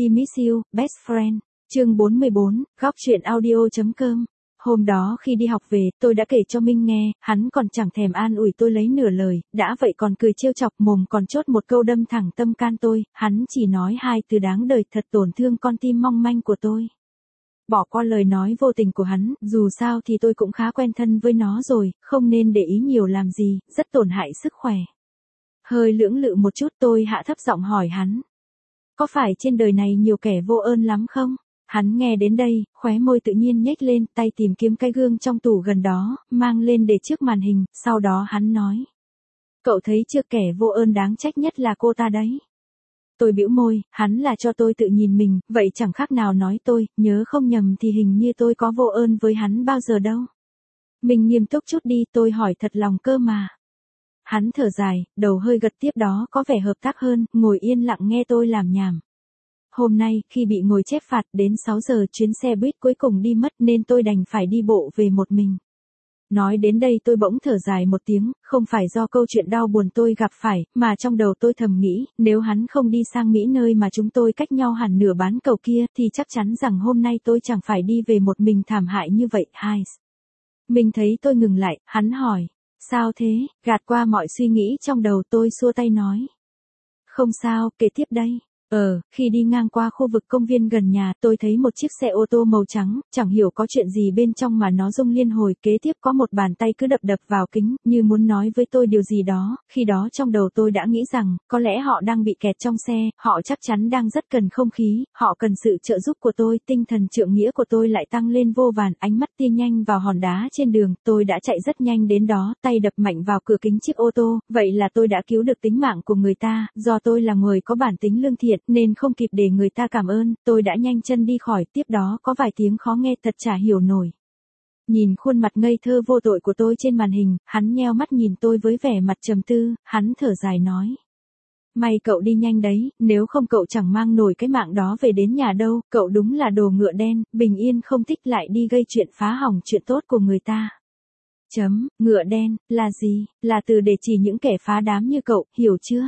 Happy Miss You, Best Friend. Chương 44, góc truyện audio.com. Hôm đó khi đi học về, tôi đã kể cho Minh nghe, hắn còn chẳng thèm an ủi tôi lấy nửa lời, đã vậy còn cười trêu chọc, mồm còn chốt một câu đâm thẳng tâm can tôi, hắn chỉ nói hai từ đáng đời, thật tổn thương con tim mong manh của tôi. Bỏ qua lời nói vô tình của hắn, dù sao thì tôi cũng khá quen thân với nó rồi, không nên để ý nhiều làm gì, rất tổn hại sức khỏe. Hơi lưỡng lự một chút, tôi hạ thấp giọng hỏi hắn. Có phải trên đời này nhiều kẻ vô ơn lắm không? Hắn nghe đến đây, khóe môi tự nhiên nhếch lên, tay tìm kiếm cái gương trong tủ gần đó, mang lên để trước màn hình, sau đó hắn nói. Cậu thấy chưa, kẻ vô ơn đáng trách nhất là cô ta đấy. Tôi bĩu môi, hắn là cho tôi tự nhìn mình, vậy chẳng khác nào nói tôi, nhớ không nhầm thì hình như tôi có vô ơn với hắn bao giờ đâu. Mình nghiêm túc chút đi, tôi hỏi thật lòng cơ mà. Hắn thở dài, đầu hơi gật, tiếp đó có vẻ hợp tác hơn, ngồi yên lặng nghe tôi làm nhảm. Hôm nay, khi bị ngồi chép phạt đến 6 giờ chuyến xe buýt cuối cùng đi mất nên tôi đành phải đi bộ về một mình. Nói đến đây tôi bỗng thở dài một tiếng, không phải do câu chuyện đau buồn tôi gặp phải, mà trong đầu tôi thầm nghĩ, nếu hắn không đi sang Mỹ nơi mà chúng tôi cách nhau hẳn nửa bán cầu kia thì chắc chắn rằng hôm nay tôi chẳng phải đi về một mình thảm hại như vậy. Mình thấy tôi ngừng lại, hắn hỏi, sao thế, gạt qua mọi suy nghĩ trong đầu tôi xua tay nói. Không sao, kể tiếp đây. Khi đi ngang qua khu vực công viên gần nhà, tôi thấy một chiếc xe ô tô màu trắng, chẳng hiểu có chuyện gì bên trong mà nó rung liên hồi, kế tiếp có một bàn tay cứ đập đập vào kính, như muốn nói với tôi điều gì đó, khi đó trong đầu tôi đã nghĩ rằng, có lẽ họ đang bị kẹt trong xe, họ chắc chắn đang rất cần không khí, họ cần sự trợ giúp của tôi, tinh thần trượng nghĩa của tôi lại tăng lên vô vàn, ánh mắt tia nhanh vào hòn đá trên đường, tôi đã chạy rất nhanh đến đó, tay đập mạnh vào cửa kính chiếc ô tô, vậy là tôi đã cứu được tính mạng của người ta, do tôi là người có bản tính lương thiện, nên không kịp để người ta cảm ơn, tôi đã nhanh chân đi khỏi, tiếp đó có vài tiếng khó nghe thật chả hiểu nổi. Nhìn khuôn mặt ngây thơ vô tội của tôi trên màn hình, hắn nheo mắt nhìn tôi với vẻ mặt trầm tư, hắn thở dài nói. May cậu đi nhanh đấy, nếu không cậu chẳng mang nổi cái mạng đó về đến nhà đâu, cậu đúng là đồ ngựa đen, bình yên không thích lại đi gây chuyện phá hỏng chuyện tốt của người ta. Ngựa đen, là gì, là từ để chỉ những kẻ phá đám như cậu, hiểu chưa?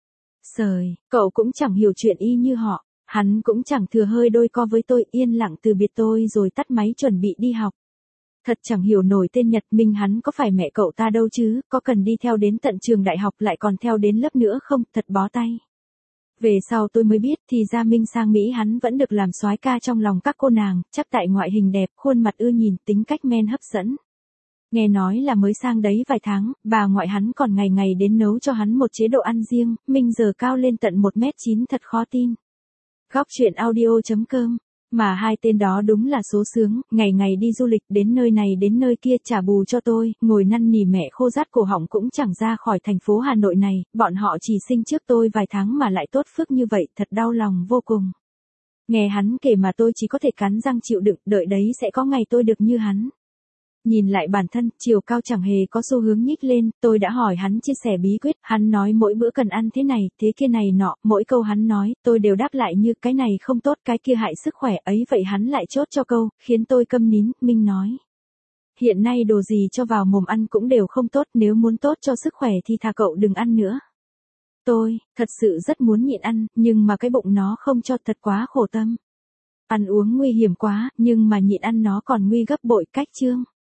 Sời, cậu cũng chẳng hiểu chuyện y như họ, hắn cũng chẳng thừa hơi đôi co với tôi, yên lặng từ biệt tôi rồi tắt máy chuẩn bị đi học. Thật chẳng hiểu nổi tên Nhật Minh hắn có phải mẹ cậu ta đâu chứ, có cần đi theo đến tận trường đại học lại còn theo đến lớp nữa không, thật bó tay. Về sau tôi mới biết thì ra Minh sang Mỹ hắn vẫn được làm soái ca trong lòng các cô nàng, chắc tại ngoại hình đẹp, khuôn mặt ưa nhìn, tính cách men hấp dẫn. Nghe nói là mới sang đấy vài tháng, bà ngoại hắn còn ngày ngày đến nấu cho hắn một chế độ ăn riêng, Minh giờ cao lên tận 1m9 thật khó tin. Góc truyện audio.com, mà hai tên đó đúng là số sướng, ngày ngày đi du lịch đến nơi này đến nơi kia trả bù cho tôi, ngồi năn nỉ mẹ khô rát cổ họng cũng chẳng ra khỏi thành phố Hà Nội này, bọn họ chỉ sinh trước tôi vài tháng mà lại tốt phước như vậy, thật đau lòng vô cùng. Nghe hắn kể mà tôi chỉ có thể cắn răng chịu đựng, đợi đấy sẽ có ngày tôi được như hắn. Nhìn lại bản thân, chiều cao chẳng hề có xu hướng nhích lên, tôi đã hỏi hắn chia sẻ bí quyết, hắn nói mỗi bữa cần ăn thế này, thế kia này nọ, mỗi câu hắn nói, tôi đều đáp lại như cái này không tốt, cái kia hại sức khỏe ấy, vậy hắn lại chốt cho câu, khiến tôi câm nín. Minh nói. Hiện nay đồ gì cho vào mồm ăn cũng đều không tốt, nếu muốn tốt cho sức khỏe thì thà cậu đừng ăn nữa. Tôi, thật sự rất muốn nhịn ăn, nhưng mà cái bụng nó không cho, thật quá khổ tâm. Ăn uống nguy hiểm quá, nhưng mà nhịn ăn nó còn nguy gấp bội, cách chương.